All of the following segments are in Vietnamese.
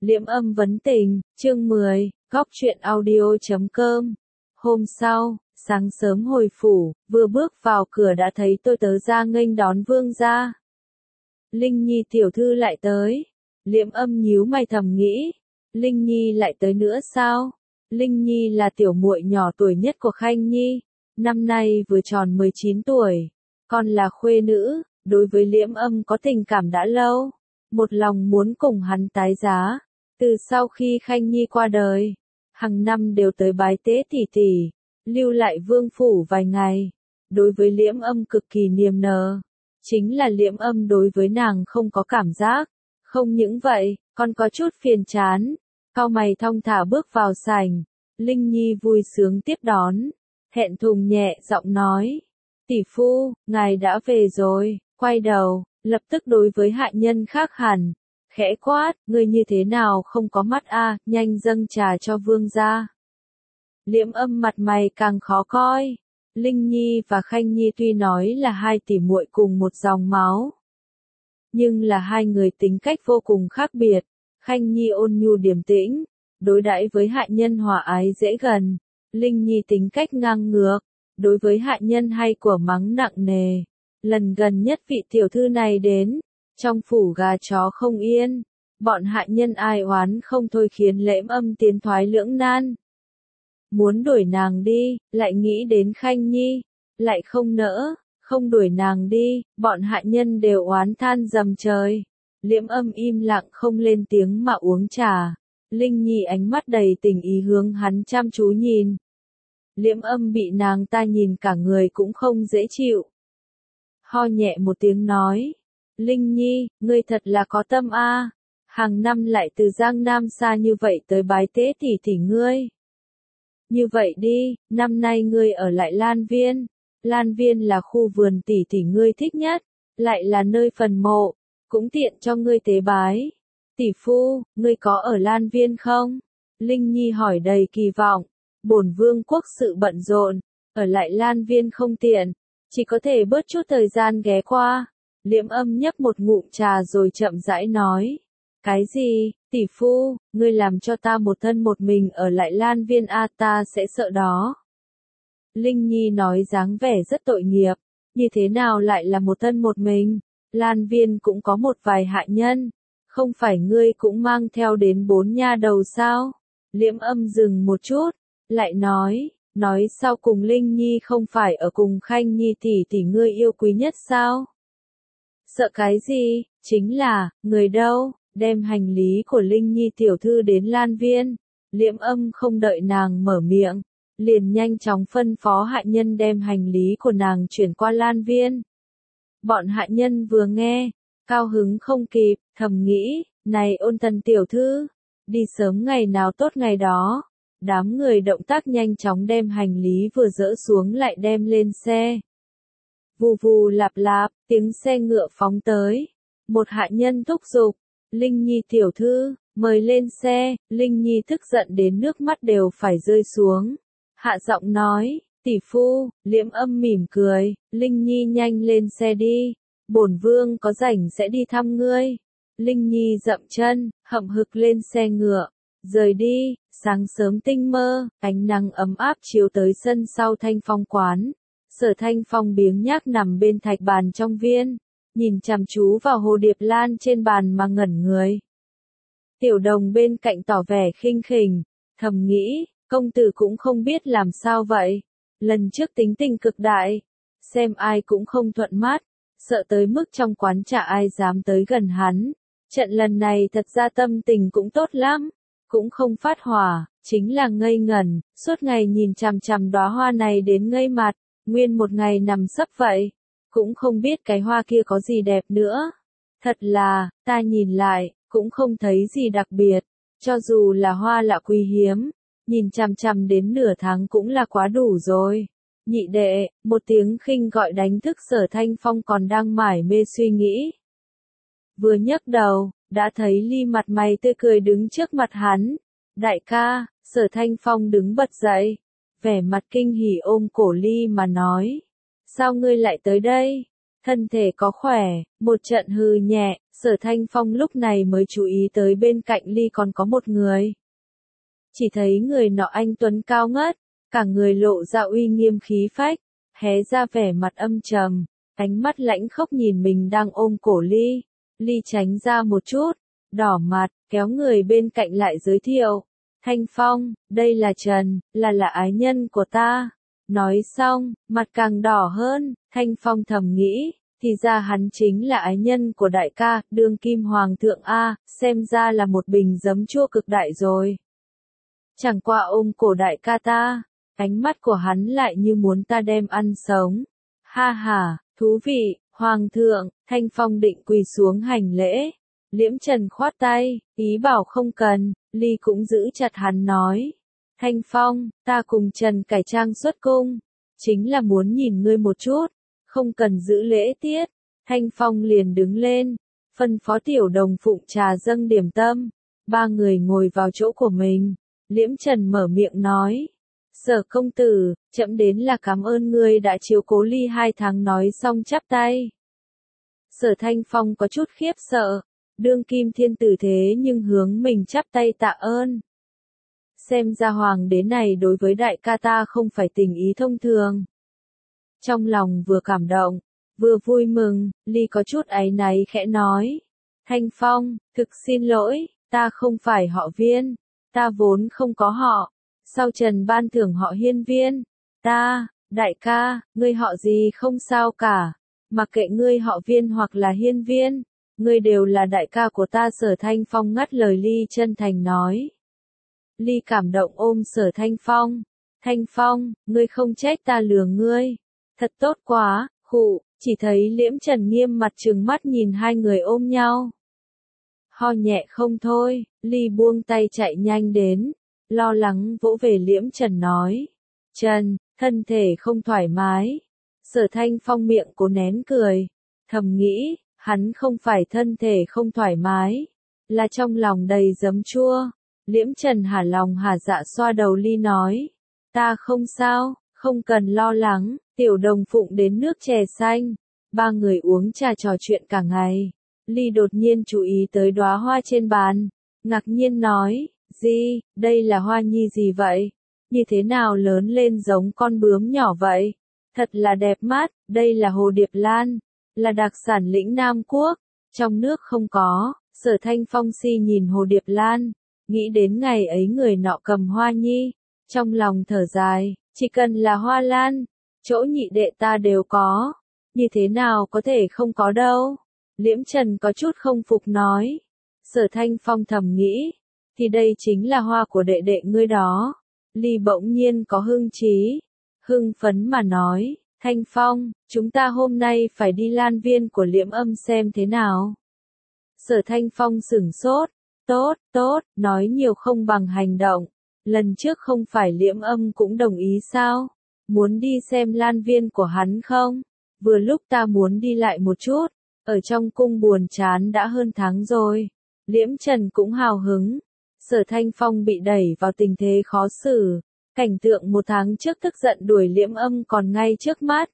Liễm Âm vấn tình, chương 10, góc truyện audio.com. Hôm sau, sáng sớm hồi phủ, vừa bước vào cửa đã thấy tôi tớ ra nghênh đón vương gia. Linh Nhi tiểu thư lại tới. Liễm Âm nhíu mày thầm nghĩ, Linh Nhi lại tới nữa sao? Linh Nhi là tiểu muội nhỏ tuổi nhất của Khanh Nhi, năm nay vừa tròn 19 tuổi, còn là khuê nữ, đối với Liễm Âm có tình cảm đã lâu, một lòng muốn cùng hắn tái giá. Từ sau khi Khanh Nhi qua đời, hàng năm đều tới bái tế tỷ tỷ, lưu lại vương phủ vài ngày. Đối với Liễm Âm cực kỳ niềm nở, chính là Liễm Âm đối với nàng không có cảm giác. Không những vậy, còn có chút phiền chán. Cau mày thong thả bước vào sảnh, Linh Nhi vui sướng tiếp đón, thẹn thùng nhẹ giọng nói: "Tỷ phu, ngài đã về rồi." Quay đầu, lập tức đối với hạ nhân khác hẳn, khẽ quát: "Ngươi như thế nào không có mắt a, nhanh dâng trà cho vương gia." Liễm Âm mặt mày càng khó coi. Linh Nhi và Khanh Nhi tuy nói là hai tỷ muội cùng một dòng máu, nhưng là hai người tính cách vô cùng khác biệt. Khanh Nhi ôn nhu điềm tĩnh, đối đãi với hạ nhân hòa ái dễ gần. Linh Nhi tính cách ngang ngược, đối với hạ nhân hay của mắng nặng nề. Lần gần nhất vị tiểu thư này đến, trong phủ gà chó không yên, bọn hạ nhân ai oán không thôi khiến Liễm Âm tiến thoái lưỡng nan. Muốn đuổi nàng đi, lại nghĩ đến Khanh Nhi, lại không nỡ, không đuổi nàng đi, bọn hạ nhân đều oán than dầm trời. Liễm Âm im lặng không lên tiếng mà uống trà. Linh Nhi ánh mắt đầy tình ý hướng hắn chăm chú nhìn. Liễm Âm bị nàng ta nhìn cả người cũng không dễ chịu. Ho nhẹ một tiếng nói: "Linh Nhi, ngươi thật là có tâm a, hàng năm lại từ Giang Nam xa như vậy tới bái tế tỷ tỷ ngươi. Như vậy đi, năm nay ngươi ở lại Lan Viên. Lan Viên là khu vườn tỷ tỷ ngươi thích nhất, lại là nơi phần mộ, cũng tiện cho ngươi tế bái. Tỷ phu, ngươi có ở Lan Viên không?" Linh Nhi hỏi đầy kỳ vọng. "Bổn vương quốc sự bận rộn, ở lại Lan Viên không tiện, chỉ có thể bớt chút thời gian ghé qua." Liễm Âm nhấp một ngụm trà rồi chậm rãi nói: "Cái gì, tỷ phu, ngươi làm cho ta một thân một mình ở lại Lan Viên a, ta sẽ sợ đó." Linh Nhi nói dáng vẻ rất tội nghiệp, như thế nào lại là một thân một mình, Lan Viên cũng có một vài hạ nhân, không phải ngươi cũng mang theo đến 4 nha đầu sao? Liễm Âm dừng một chút, lại nói sau cùng Linh Nhi không phải ở cùng Khanh Nhi tỷ tỷ ngươi yêu quý nhất sao? Sợ cái gì, chính là, người đâu, đem hành lý của Linh Nhi tiểu thư đến Lan Viên. Liễm Âm không đợi nàng mở miệng, liền nhanh chóng phân phó hạ nhân đem hành lý của nàng chuyển qua Lan Viên. Bọn hạ nhân vừa nghe, cao hứng không kịp, thầm nghĩ, này Ôn Tần tiểu thư, đi sớm ngày nào tốt ngày đó. Đám người động tác nhanh chóng đem hành lý vừa dỡ xuống lại đem lên xe. Vù vù lạp lạp, tiếng xe ngựa phóng tới. Một hạ nhân thúc giục: "Linh Nhi tiểu thư, mời lên xe." Linh Nhi tức giận đến nước mắt đều phải rơi xuống. Hạ giọng nói: "Tỷ phu." Liễm Âm mỉm cười: "Linh Nhi nhanh lên xe đi, bổn vương có rảnh sẽ đi thăm ngươi." Linh Nhi dậm chân, hậm hực lên xe ngựa, rời đi. Sáng sớm tinh mơ, ánh nắng ấm áp chiếu tới sân sau Thanh Phong quán. Sở Thanh Phong biếng nhác nằm bên thạch bàn trong viên, nhìn chăm chú vào hồ điệp lan trên bàn mà ngẩn người. Tiểu Đồng bên cạnh tỏ vẻ khinh khỉnh, thầm nghĩ, công tử cũng không biết làm sao vậy. Lần trước tính tình cực đại, xem ai cũng không thuận mắt, sợ tới mức trong quán chả ai dám tới gần hắn. Trận lần này thật ra tâm tình cũng tốt lắm, cũng không phát hỏa, chính là ngây ngẩn, suốt ngày nhìn chằm chằm đóa hoa này đến ngây mặt, nguyên một ngày nằm sấp vậy, cũng không biết cái hoa kia có gì đẹp nữa. Thật là, ta nhìn lại, cũng không thấy gì đặc biệt, cho dù là hoa lạ quý hiếm, nhìn chằm chằm đến nửa tháng cũng là quá đủ rồi. Nhị đệ, một tiếng khinh gọi đánh thức Sở Thanh Phong còn đang mải mê suy nghĩ. Vừa nhấc đầu, đã thấy Ly mặt mày tươi cười đứng trước mặt hắn. "Đại ca." Sở Thanh Phong đứng bật dậy, vẻ mặt kinh hỉ ôm cổ Ly mà nói: "Sao ngươi lại tới đây? Thân thể có khỏe?" Một trận hừ nhẹ, Sở Thanh Phong lúc này mới chú ý tới bên cạnh Ly còn có một người. Chỉ thấy người nọ anh tuấn cao ngất, cả người lộ ra uy nghiêm khí phách, hé ra vẻ mặt âm trầm, ánh mắt lãnh khốc nhìn mình đang ôm cổ Ly. Ly tránh ra một chút, đỏ mặt, kéo người bên cạnh lại giới thiệu. Thanh Phong, đây là Trần, là ái nhân của ta. Nói xong, mặt càng đỏ hơn, Thanh Phong thầm nghĩ, thì ra hắn chính là ái nhân của đại ca, đương kim hoàng thượng A, xem ra là một bình giấm chua cực đại rồi. Chẳng qua ôm cổ đại ca ta, ánh mắt của hắn lại như muốn ta đem ăn sống. Ha ha, thú vị, hoàng thượng, Thanh Phong định quỳ xuống hành lễ. Liễm Trần khoát tay, ý bảo không cần, Ly cũng giữ chặt hắn nói. Thanh Phong, ta cùng Trần cải trang xuất cung, chính là muốn nhìn ngươi một chút, không cần giữ lễ tiết. Thanh Phong liền đứng lên, phân phó tiểu đồng phụng trà dâng điểm tâm. Ba người ngồi vào chỗ của mình, Liễm Trần mở miệng nói. Sở công tử, chậm đến là cảm ơn ngươi đã chiếu cố Ly 2 tháng nói xong chắp tay. Sở Thanh Phong có chút khiếp sợ, đương kim thiên tử thế nhưng hướng mình chắp tay tạ ơn. Xem ra hoàng đế này đối với đại ca ta không phải tình ý thông thường. Trong lòng vừa cảm động, vừa vui mừng, Ly có chút áy náy khẽ nói. Thanh Phong, thực xin lỗi, ta không phải họ Viên, ta vốn không có họ. Sau Trần ban thưởng họ Hiên Viên, đại ca, ngươi họ gì không sao cả, mặc kệ ngươi họ Viên hoặc là Hiên Viên, ngươi đều là đại ca của ta. Sở Thanh Phong ngắt lời Ly chân thành nói. Ly cảm động ôm Sở Thanh Phong. Thanh Phong, ngươi không trách ta lừa ngươi. Thật tốt quá, khụ, chỉ thấy Liễm Trần nghiêm mặt trừng mắt nhìn hai người ôm nhau. Ho nhẹ không thôi, Ly buông tay chạy nhanh đến, lo lắng vỗ về Liễm Trần nói. Trần, thân thể không thoải mái. Sở Thanh Phong miệng cố nén cười, thầm nghĩ, hắn không phải thân thể không thoải mái, là trong lòng đầy giấm chua. Liễm Trần hả lòng hả dạ xoa đầu Ly nói. Ta không sao, không cần lo lắng, tiểu đồng phụng đến nước chè xanh. Ba người uống trà trò chuyện cả ngày. Ly đột nhiên chú ý tới đóa hoa trên bàn, ngạc nhiên nói, gì, đây là hoa nhi gì vậy? Như thế nào lớn lên giống con bướm nhỏ vậy? Thật là đẹp mắt, đây là hồ điệp lan, là đặc sản lĩnh Nam Quốc, trong nước không có. Sở Thanh Phong si nhìn hồ điệp lan, nghĩ đến ngày ấy người nọ cầm hoa nhi, trong lòng thở dài, chỉ cần là hoa lan, chỗ nhị đệ ta đều có, như thế nào có thể không có đâu. Liễm Trần có chút không phục nói. Sở Thanh Phong thầm nghĩ, thì đây chính là hoa của đệ đệ ngươi đó. Ly bỗng nhiên có hưng trí, hưng phấn mà nói, Thanh Phong, chúng ta hôm nay phải đi Lan Viên của Liễm Âm xem thế nào. Sở Thanh Phong sửng sốt, tốt, nói nhiều không bằng hành động. Lần trước không phải Liễm Âm cũng đồng ý sao? Muốn đi xem Lan Viên của hắn không? Vừa lúc ta muốn đi lại một chút, ở trong cung buồn chán đã hơn tháng rồi. Liễm Trần cũng hào hứng. Sở Thanh Phong bị đẩy vào tình thế khó xử, cảnh tượng 1 tháng trước tức giận đuổi Liễm Âm còn ngay trước mắt.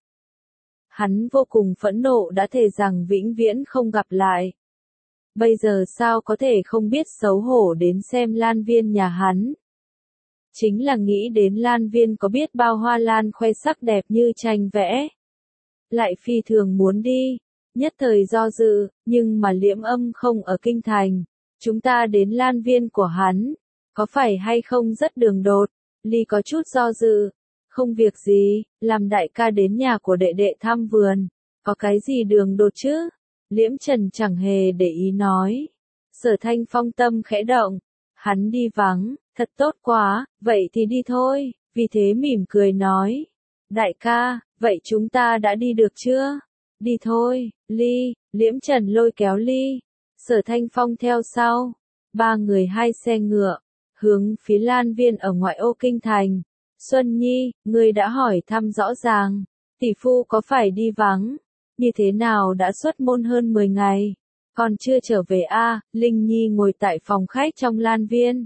Hắn vô cùng phẫn nộ đã thề rằng vĩnh viễn không gặp lại. Bây giờ sao có thể không biết xấu hổ đến xem Lan Viên nhà hắn. Chính là nghĩ đến Lan Viên có biết bao hoa lan khoe sắc đẹp như tranh vẽ. Lại phi thường muốn đi, nhất thời do dự, nhưng mà Liễm Âm không ở kinh thành. Chúng ta đến Lan Viên của hắn, có phải hay không rất đường đột? Ly có chút do dự. Không việc gì, làm đại ca đến nhà của đệ đệ thăm vườn, có cái gì đường đột chứ? Liễm Trần chẳng hề để ý nói. Sở Thanh Phong tâm khẽ động, hắn đi vắng, thật tốt quá, vậy thì đi thôi, vì thế mỉm cười nói. Đại ca, vậy chúng ta đã đi được chưa? Đi thôi, Ly. Liễm Trần lôi kéo Ly, Sở Thanh Phong theo sau. Ba người 2 xe ngựa, hướng phía Lan Viên ở ngoại ô kinh thành. Xuân Nhi, ngươi đã hỏi thăm rõ ràng, tỷ phu có phải đi vắng? Như thế nào đã xuất môn hơn 10 ngày, còn chưa trở về a? Linh Nhi ngồi tại phòng khách trong Lan Viên.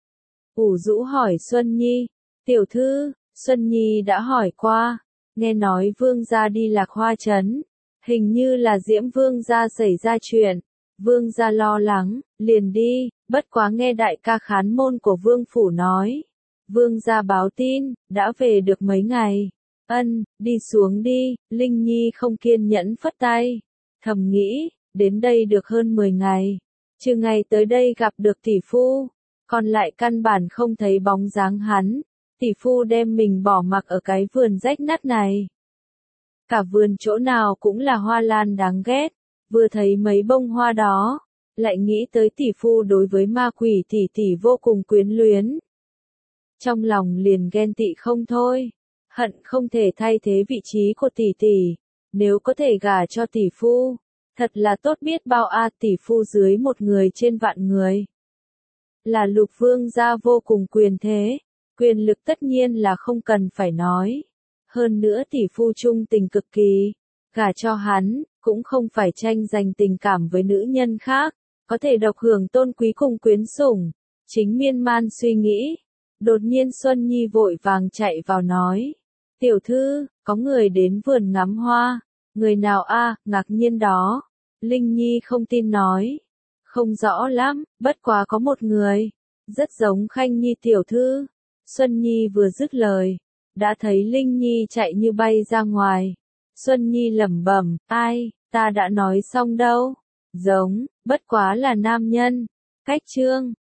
Ủ rũ hỏi Xuân Nhi, tiểu thư, Xuân Nhi đã hỏi qua, nghe nói vương gia đi Lạc Hoa Trấn, hình như là Diễm vương gia xảy ra chuyện, Vương gia lo lắng, liền đi, bất quá nghe đại ca khán môn của vương phủ nói. Vương gia báo tin, đã về được mấy ngày. Ân, đi xuống đi, Linh Nhi không kiên nhẫn phất tay. Thầm nghĩ, đến đây được hơn 10 ngày. Trừ ngày tới đây gặp được tỷ phu, còn lại căn bản không thấy bóng dáng hắn. Tỷ phu đem mình bỏ mặc ở cái vườn rách nát này. Cả vườn chỗ nào cũng là hoa lan đáng ghét. Vừa thấy mấy bông hoa đó, lại nghĩ tới tỷ phu đối với ma quỷ tỷ tỷ vô cùng quyến luyến. Trong lòng liền ghen tị không thôi, hận không thể thay thế vị trí của tỷ tỷ, nếu có thể gả cho tỷ phu, thật là tốt biết bao tỷ phu dưới một người trên vạn người. Là Lục vương gia vô cùng quyền thế, quyền lực tất nhiên là không cần phải nói. Hơn nữa tỷ phu trung tình cực kỳ, gả cho hắn, cũng không phải tranh giành tình cảm với nữ nhân khác, có thể độc hưởng tôn quý cùng quyến sủng. Chính miên man suy nghĩ, đột nhiên Xuân Nhi vội vàng chạy vào nói. Tiểu thư, có người đến vườn ngắm hoa. Người nào ngạc nhiên đó. Linh Nhi không tin nói. Không rõ lắm, bất quá có một người. Rất giống Khanh Nhi tiểu thư. Xuân Nhi vừa dứt lời, đã thấy Linh Nhi chạy như bay ra ngoài. Xuân Nhi lẩm bẩm, ai, ta đã nói xong đâu. Giống, bất quá là nam nhân. Cách chương